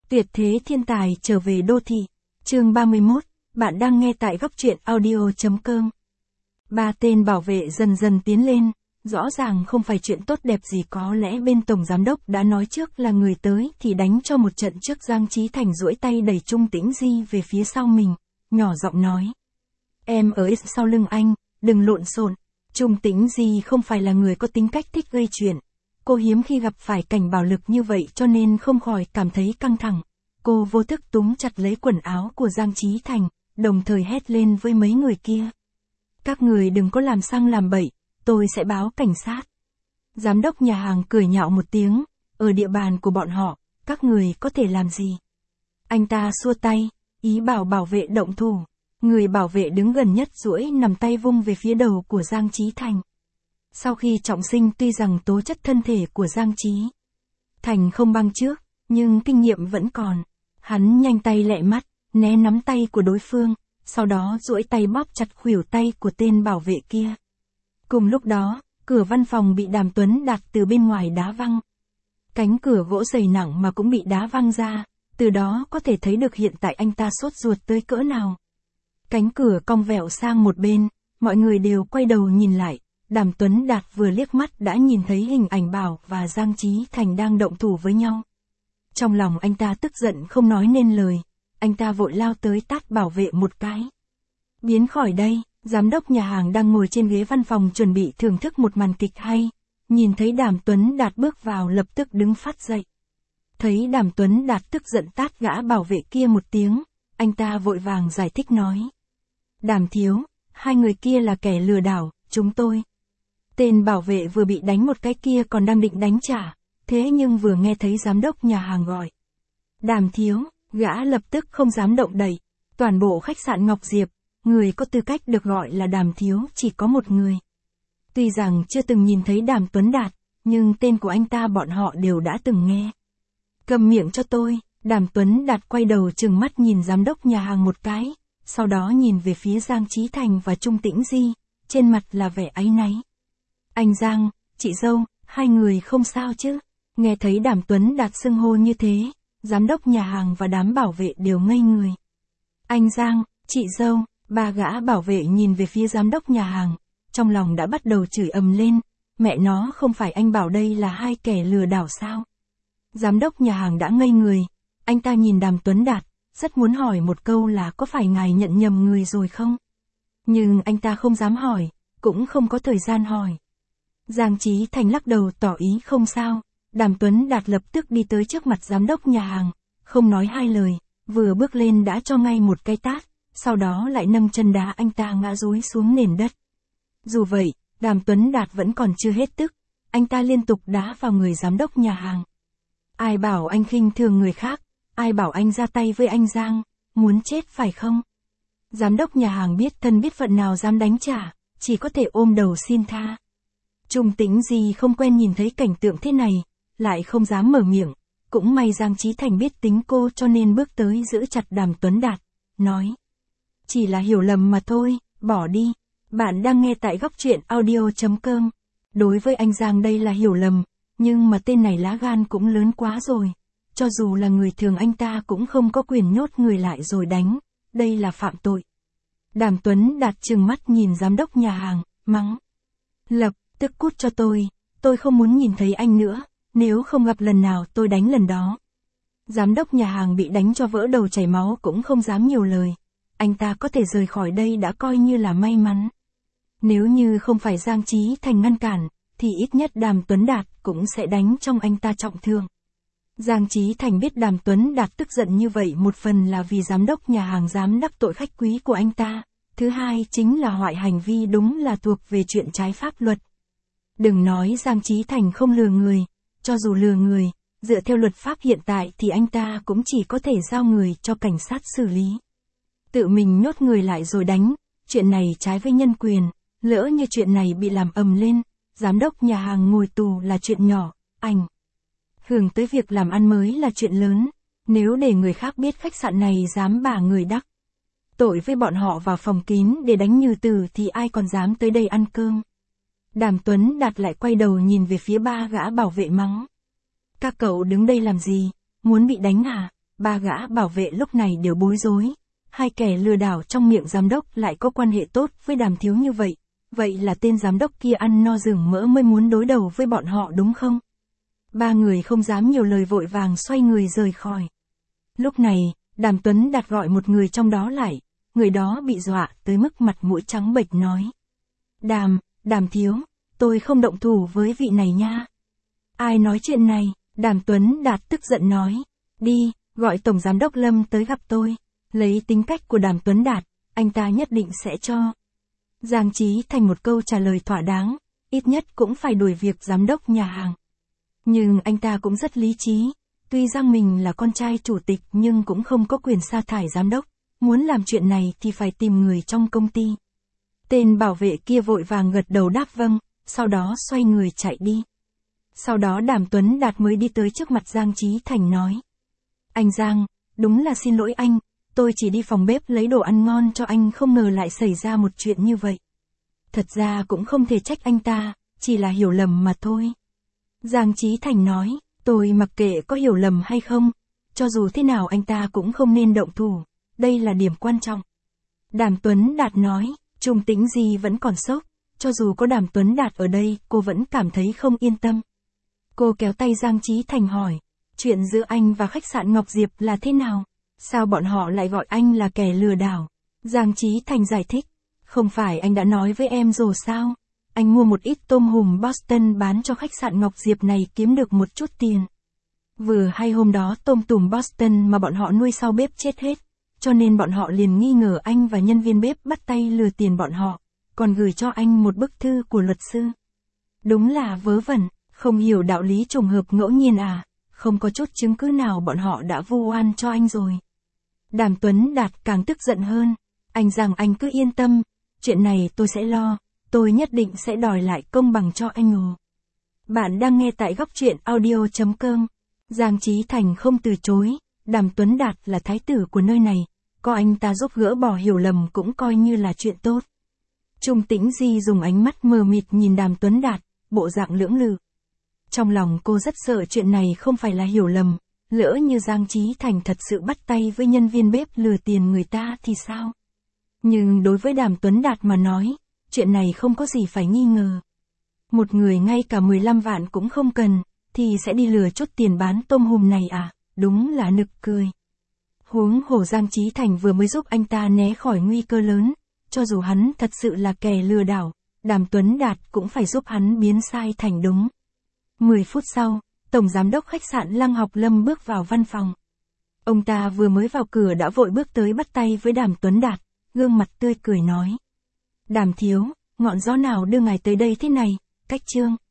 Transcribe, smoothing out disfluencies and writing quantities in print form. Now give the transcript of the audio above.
Tuyệt thế thiên tài trở về đô thị. Chương 31, bạn đang nghe tại góc truyện audio.com. Ba tên bảo vệ dần dần tiến lên, rõ ràng không phải chuyện tốt đẹp gì, có lẽ bên tổng giám đốc đã nói trước là người tới thì đánh cho một trận trước. Giang Chí Thành duỗi tay đẩy Trung Tĩnh Di về phía sau mình, nhỏ giọng nói. Em ở sau lưng anh, đừng lộn xộn. Trung Tĩnh Di không phải là người có tính cách thích gây chuyện. Cô hiếm khi gặp phải cảnh bạo lực như vậy cho nên không khỏi cảm thấy căng thẳng. Cô vô thức túm chặt lấy quần áo của Giang Chí Thành, đồng thời hét lên với mấy người kia. Các người đừng có làm sang làm bậy, tôi sẽ báo cảnh sát. Giám đốc nhà hàng cười nhạo một tiếng, ở địa bàn của bọn họ, các người có thể làm gì? Anh ta xua tay, ý bảo bảo vệ động thủ. Người bảo vệ đứng gần nhất duỗi nằm tay vung về phía đầu của Giang Chí Thành. Sau khi trọng sinh, tuy rằng tố chất thân thể của Giang Chí Thành không bằng trước, nhưng kinh nghiệm vẫn còn. Hắn nhanh tay lẹ mắt, né nắm tay của đối phương, sau đó duỗi tay bóp chặt khuỷu tay của tên bảo vệ kia. Cùng lúc đó, cửa văn phòng bị Đàm Tuấn Đạt từ bên ngoài đá văng. Cánh cửa gỗ dày nặng mà cũng bị đá văng ra, từ đó có thể thấy được hiện tại anh ta sốt ruột tới cỡ nào. Cánh cửa cong vẹo sang một bên, mọi người đều quay đầu nhìn lại. Đàm Tuấn Đạt vừa liếc mắt đã nhìn thấy hình ảnh Bảo và Giang Chí Thành đang động thủ với nhau. Trong lòng anh ta tức giận không nói nên lời, anh ta vội lao tới tát bảo vệ một cái. Biến khỏi đây, giám đốc nhà hàng đang ngồi trên ghế văn phòng chuẩn bị thưởng thức một màn kịch hay, nhìn thấy Đàm Tuấn Đạt bước vào lập tức đứng phát dậy. Thấy Đàm Tuấn Đạt tức giận tát gã bảo vệ kia một tiếng, anh ta vội vàng giải thích nói. Đàm thiếu, hai người kia là kẻ lừa đảo, chúng tôi. Tên bảo vệ vừa bị đánh một cái kia còn đang định đánh trả, thế nhưng vừa nghe thấy giám đốc nhà hàng gọi. Đàm thiếu, gã lập tức không dám động đậy. Toàn bộ khách sạn Ngọc Diệp, người có tư cách được gọi là Đàm thiếu chỉ có một người. Tuy rằng chưa từng nhìn thấy Đàm Tuấn Đạt, nhưng tên của anh ta bọn họ đều đã từng nghe. Cầm miệng cho tôi. Đàm Tuấn Đạt quay đầu trừng mắt nhìn giám đốc nhà hàng một cái, sau đó nhìn về phía Giang Chí Thành và Trung Tĩnh Di, trên mặt là vẻ áy náy. Anh Giang, chị dâu, hai người không sao chứ? Nghe thấy Đàm Tuấn Đạt xưng hô như thế, giám đốc nhà hàng và đám bảo vệ đều ngây người. Anh Giang, chị dâu, ba gã bảo vệ nhìn về phía giám đốc nhà hàng, trong lòng đã bắt đầu chửi ầm lên, mẹ nó không phải anh bảo đây là hai kẻ lừa đảo sao? Giám đốc nhà hàng đã ngây người, anh ta nhìn Đàm Tuấn Đạt, rất muốn hỏi một câu là có phải ngài nhận nhầm người rồi không? Nhưng anh ta không dám hỏi, cũng không có thời gian hỏi. Giang Chí Thành lắc đầu tỏ ý không sao. Đàm Tuấn Đạt lập tức đi tới trước mặt giám đốc nhà hàng, không nói hai lời, vừa bước lên đã cho ngay một cái tát, sau đó lại nâng chân đá anh ta ngã rúi xuống nền đất. Dù vậy, Đàm Tuấn Đạt vẫn còn chưa hết tức, anh ta liên tục đá vào người giám đốc nhà hàng. Ai bảo anh khinh thường người khác, ai bảo anh ra tay với anh Giang, muốn chết phải không? Giám đốc nhà hàng biết thân biết phận nào dám đánh trả, chỉ có thể ôm đầu xin tha. Trung Tĩnh Di không quen nhìn thấy cảnh tượng thế này, lại không dám mở miệng, cũng may Giang Chí Thành biết tính cô cho nên bước tới giữ chặt Đàm Tuấn Đạt, nói. Chỉ là hiểu lầm mà thôi, bỏ đi. Bạn đang nghe tại góc truyện audio.com. Đối với anh Giang đây là hiểu lầm, nhưng mà tên này lá gan cũng lớn quá rồi. Cho dù là người thường anh ta cũng không có quyền nhốt người lại rồi đánh, đây là phạm tội. Đàm Tuấn Đạt trừng mắt nhìn giám đốc nhà hàng, mắng. Lập tức cút cho tôi không muốn nhìn thấy anh nữa, nếu không gặp lần nào tôi đánh lần đó. Giám đốc nhà hàng bị đánh cho vỡ đầu chảy máu cũng không dám nhiều lời, anh ta có thể rời khỏi đây đã coi như là may mắn. Nếu như không phải Giang Chí Thành ngăn cản, thì ít nhất Đàm Tuấn Đạt cũng sẽ đánh trong anh ta trọng thương. Giang Chí Thành biết Đàm Tuấn Đạt tức giận như vậy một phần là vì giám đốc nhà hàng dám đắc tội khách quý của anh ta, thứ hai chính là hoại hành vi đúng là thuộc về chuyện trái pháp luật. Đừng nói Giang Chí Thành không lừa người, cho dù lừa người, dựa theo luật pháp hiện tại thì anh ta cũng chỉ có thể giao người cho cảnh sát xử lý. Tự mình nhốt người lại rồi đánh, chuyện này trái với nhân quyền, lỡ như chuyện này bị làm ầm lên, giám đốc nhà hàng ngồi tù là chuyện nhỏ, ảnh hưởng tới việc làm ăn mới là chuyện lớn, nếu để người khác biết khách sạn này dám bả người đắc tội với bọn họ vào phòng kín để đánh Như Tử thì ai còn dám tới đây ăn cơm. Đàm Tuấn Đạt lại quay đầu nhìn về phía ba gã bảo vệ mắng. Các cậu đứng đây làm gì, muốn bị đánh à? Ba gã bảo vệ lúc này đều bối rối. Hai kẻ lừa đảo trong miệng giám đốc lại có quan hệ tốt với Đàm Thiếu như vậy. Vậy là tên giám đốc kia ăn no rừng mỡ mới muốn đối đầu với bọn họ đúng không? Ba người không dám nhiều lời vội vàng xoay người rời khỏi. Lúc này, Đàm Tuấn Đạt gọi một người trong đó lại. Người đó bị dọa tới mức mặt mũi trắng bệch nói. Đàm Thiếu, tôi không động thủ với vị này nha. Ai nói chuyện này? Đàm Tuấn Đạt tức giận nói. Đi, gọi Tổng Giám đốc Lâm tới gặp tôi. Lấy tính cách của Đàm Tuấn Đạt, anh ta nhất định sẽ cho Giang Chí Thành một câu trả lời thỏa đáng, ít nhất cũng phải đuổi việc giám đốc nhà hàng. Nhưng anh ta cũng rất lý trí, tuy rằng mình là con trai chủ tịch nhưng cũng không có quyền sa thải giám đốc, muốn làm chuyện này thì phải tìm người trong công ty. Tên bảo vệ kia vội vàng gật đầu đáp vâng, sau đó xoay người chạy đi. Sau đó Đàm Tuấn Đạt mới đi tới trước mặt Giang Chí Thành nói. Anh Giang, đúng là xin lỗi anh, tôi chỉ đi phòng bếp lấy đồ ăn ngon cho anh không ngờ lại xảy ra một chuyện như vậy. Thật ra cũng không thể trách anh ta, chỉ là hiểu lầm mà thôi. Giang Chí Thành nói, tôi mặc kệ có hiểu lầm hay không, cho dù thế nào anh ta cũng không nên động thủ, đây là điểm quan trọng. Đàm Tuấn Đạt nói, Trung Tĩnh Di vẫn còn sốc, cho dù có Đàm Tuấn Đạt ở đây cô vẫn cảm thấy không yên tâm. Cô kéo tay Giang Chí Thành hỏi, chuyện giữa anh và khách sạn Ngọc Diệp là thế nào? Sao bọn họ lại gọi anh là kẻ lừa đảo? Giang Chí Thành giải thích, không phải anh đã nói với em rồi sao? Anh mua một ít tôm hùm Boston bán cho khách sạn Ngọc Diệp này kiếm được một chút tiền. Vừa hay hôm đó tôm tùm Boston mà bọn họ nuôi sau bếp chết hết, cho nên bọn họ liền nghi ngờ anh và nhân viên bếp bắt tay lừa tiền bọn họ, còn gửi cho anh một bức thư của luật sư. Đúng là vớ vẩn, không hiểu đạo lý trùng hợp ngẫu nhiên à, không có chút chứng cứ nào bọn họ đã vu oan cho anh rồi. Đàm Tuấn Đạt càng tức giận hơn, anh rằng anh cứ yên tâm, chuyện này tôi sẽ lo, tôi nhất định sẽ đòi lại công bằng cho anh ồ. Bạn đang nghe tại góc truyện audio.com. Giang Chí Thành không từ chối, Đàm Tuấn Đạt là thái tử của nơi này, có anh ta giúp gỡ bỏ hiểu lầm cũng coi như là chuyện tốt. Trung Tĩnh Di dùng ánh mắt mờ mịt nhìn Đàm Tuấn Đạt, bộ dạng lưỡng lự. Trong lòng cô rất sợ chuyện này không phải là hiểu lầm, lỡ như Giang Chí Thành thật sự bắt tay với nhân viên bếp lừa tiền người ta thì sao? Nhưng đối với Đàm Tuấn Đạt mà nói, chuyện này không có gì phải nghi ngờ. Một người ngay cả 15 vạn cũng không cần, thì sẽ đi lừa chút tiền bán tôm hùm này à, đúng là nực cười. Huống hồ Giang Chí Thành vừa mới giúp anh ta né khỏi nguy cơ lớn, cho dù hắn thật sự là kẻ lừa đảo, Đàm Tuấn Đạt cũng phải giúp hắn biến sai thành đúng. 10 phút sau, Tổng Giám đốc khách sạn Lăng Học Lâm bước vào văn phòng. Ông ta vừa mới vào cửa đã vội bước tới bắt tay với Đàm Tuấn Đạt, gương mặt tươi cười nói. Đàm Thiếu, ngọn gió nào đưa ngài tới đây thế này, Cách Trương.